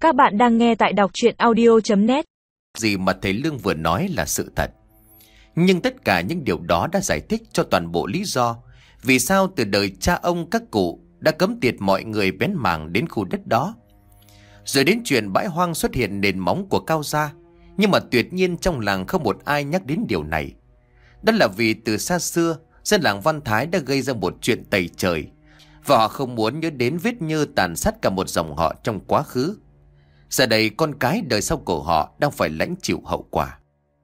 Các bạn đang nghe tại đọc truyện audio.net. Gì mà thầy Lương vừa nói là sự thật. Nhưng tất cả những điều đó đã giải thích cho toàn bộ lý do vì sao từ đời cha ông các cụ đã cấm tiệt mọi người bén mảng đến khu đất đó. Rồi đến chuyện bãi hoang xuất hiện nền móng của Cao gia. Nhưng mà tuyệt nhiên trong làng không một ai nhắc đến điều này. Đó là vì từ xa xưa dân làng Văn Thái đã gây ra một chuyện tày trời, và họ không muốn nhớ đến vết nhơ tàn sát cả một dòng họ trong quá khứ. Giờ đây con cái đời sau của họ đang phải lãnh chịu hậu quả.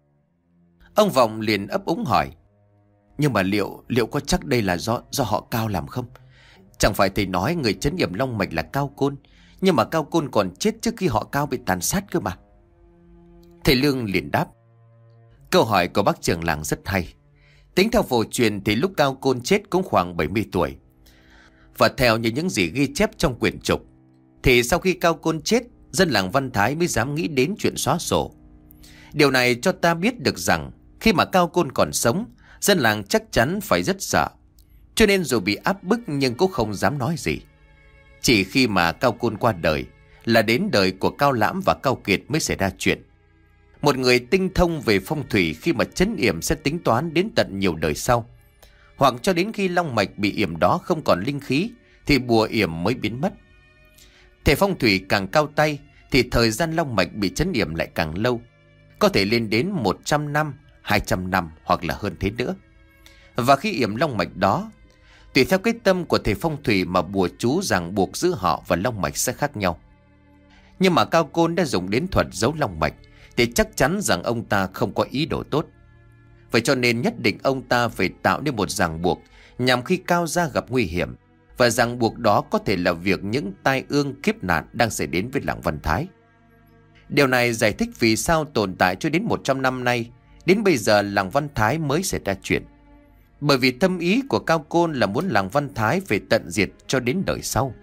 Ông Vọng liền ấp úng hỏi: nhưng mà liệu có chắc đây là do họ Cao làm không? Chẳng phải thầy nói người trấn yểm long mạch là Cao Côn, nhưng mà Cao Côn còn chết trước khi họ Cao bị tàn sát cơ mà. Thầy Lương liền đáp: câu hỏi của bác trưởng làng rất hay. Tính theo phổ truyền thì lúc Cao Côn chết cũng khoảng 70 tuổi. Và theo như những gì ghi chép trong quyển trục, thì sau khi Cao Côn chết, dân làng Văn Thái mới dám nghĩ đến chuyện xóa sổ. Điều này cho ta biết được rằng khi mà Cao Côn còn sống, dân làng chắc chắn phải rất sợ. Cho nên dù bị áp bức nhưng cũng không dám nói gì. Chỉ khi mà Cao Côn qua đời là đến đời của Cao Lãm và Cao Kiệt mới xảy ra chuyện. Một người tinh thông về phong thủy khi mà trấn yểm sẽ tính toán đến tận nhiều đời sau. Hoặc cho đến khi long mạch bị yểm đó không còn linh khí thì bùa yểm mới biến mất. Thầy phong thủy càng cao tay thì thời gian long mạch bị trấn yểm lại càng lâu. Có thể lên đến 100 năm, 200 năm hoặc là hơn thế nữa. Và khi yểm long mạch đó, tùy theo cái tâm của thầy phong thủy mà bùa chú ràng buộc giữa họ và long mạch sẽ khác nhau. Nhưng mà Cao Côn đã dùng đến thuật giấu long mạch thì chắc chắn rằng ông ta không có ý đồ tốt. Vậy cho nên nhất định ông ta phải tạo nên một ràng buộc nhằm khi Cao gia gặp nguy hiểm. Và ràng buộc đó có thể là việc những tai ương kiếp nạn đang xảy đến với làng Văn Thái. Điều này giải thích vì sao tồn tại cho đến 100 năm nay, đến bây giờ làng Văn Thái mới xảy ra chuyện. Bởi vì tâm ý của Cao Côn là muốn làng Văn Thái phải tận diệt cho đến đời sau.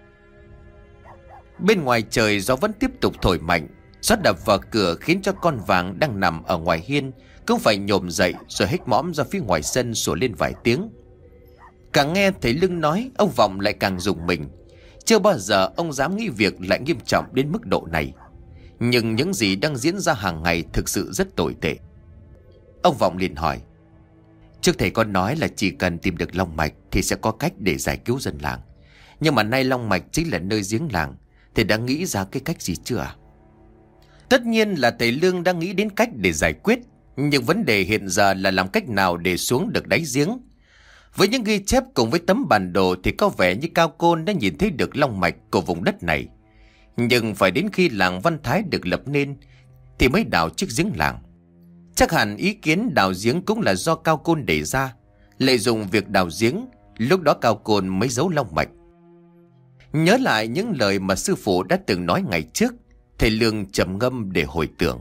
Bên ngoài trời gió vẫn tiếp tục thổi mạnh. Gió đập vào cửa khiến cho con vàng đang nằm ở ngoài hiên cũng phải nhổm dậy rồi hếch mõm ra phía ngoài sân sủa lên vài tiếng. Càng nghe thầy Lương nói, ông Vọng lại càng rùng mình. Chưa bao giờ ông dám nghĩ việc lại nghiêm trọng đến mức độ này. Nhưng những gì đang diễn ra hàng ngày thực sự rất tồi tệ. Ông Vọng liền hỏi: trước thầy có nói là chỉ cần tìm được long mạch thì sẽ có cách để giải cứu dân làng. Nhưng mà nay long mạch chính là nơi giếng làng, thầy đã nghĩ ra cái cách gì chưa ạ? Tất nhiên là thầy Lương đang nghĩ đến cách để giải quyết. Nhưng vấn đề hiện giờ là làm cách nào để xuống được đáy giếng. Với những ghi chép cùng với tấm bản đồ thì có vẻ như Cao Côn đã nhìn thấy được long mạch của vùng đất này. Nhưng phải đến khi làng Văn Thái được lập nên thì mới đào chiếc giếng làng. Chắc hẳn ý kiến đào giếng cũng là do Cao Côn đề ra. Lợi dụng việc đào giếng, lúc đó Cao Côn mới giấu long mạch. Nhớ lại những lời mà sư phụ đã từng nói ngày trước, thầy Lương trầm ngâm để hồi tưởng.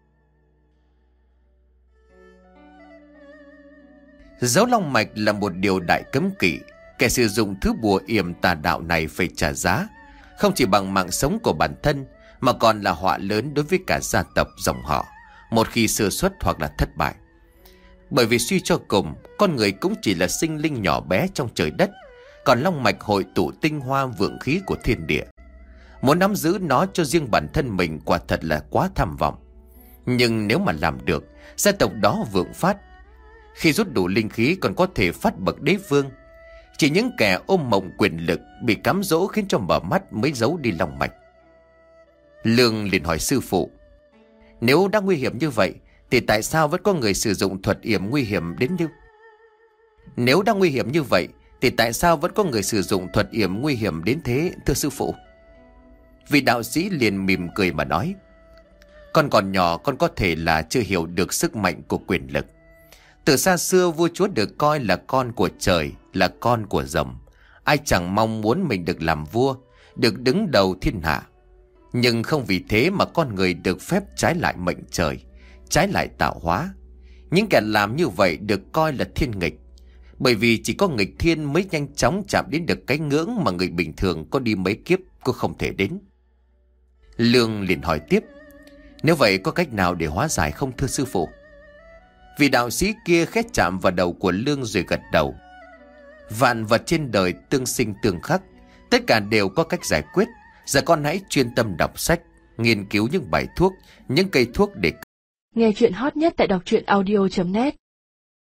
Giấu long mạch là một điều đại cấm kỵ. Kẻ sử dụng thứ bùa yểm tà đạo này phải trả giá, không chỉ bằng mạng sống của bản thân mà còn là họa lớn đối với cả gia tộc dòng họ một khi sơ suất hoặc là thất bại. Bởi vì suy cho cùng, con người cũng chỉ là sinh linh nhỏ bé trong trời đất, còn long mạch hội tụ tinh hoa vượng khí của thiên địa. Muốn nắm giữ nó cho riêng bản thân mình quả thật là quá tham vọng. Nhưng nếu mà làm được, gia tộc đó vượng phát. Khi rút đủ linh khí còn có thể phát bậc đế vương. Chỉ những kẻ ôm mộng quyền lực bị cám dỗ khiến cho mở mắt mới giấu đi long mạch. Lương liền hỏi sư phụ: nếu đã nguy hiểm như vậy thì tại sao vẫn có người sử dụng thuật yểm nguy hiểm đến như? Nếu đã nguy hiểm như vậy thì tại sao vẫn có người sử dụng thuật yểm nguy hiểm đến thế, thưa sư phụ? Vị đạo sĩ liền mỉm cười mà nói: con còn nhỏ, con có thể là chưa hiểu được sức mạnh của quyền lực. Từ xa xưa vua chúa được coi là con của trời, là con của rồng. Ai chẳng mong muốn mình được làm vua, được đứng đầu thiên hạ. Nhưng không vì thế mà con người được phép trái lại mệnh trời, trái lại tạo hóa. Những kẻ làm như vậy được coi là thiên nghịch. Bởi vì chỉ có nghịch thiên mới nhanh chóng chạm đến được cái ngưỡng mà người bình thường có đi mấy kiếp cũng không thể đến. Lương liền hỏi tiếp: nếu vậy có cách nào để hóa giải không, thưa sư phụ? Vị đạo sĩ kia khẽ chạm vào đầu của Lương rồi gật đầu: vạn vật trên đời tương sinh tương khắc, tất cả đều có cách giải quyết. Giờ con hãy chuyên tâm đọc sách, nghiên cứu những bài thuốc, những cây thuốc để... Nghe chuyện hot nhất tại đọc truyện audio.net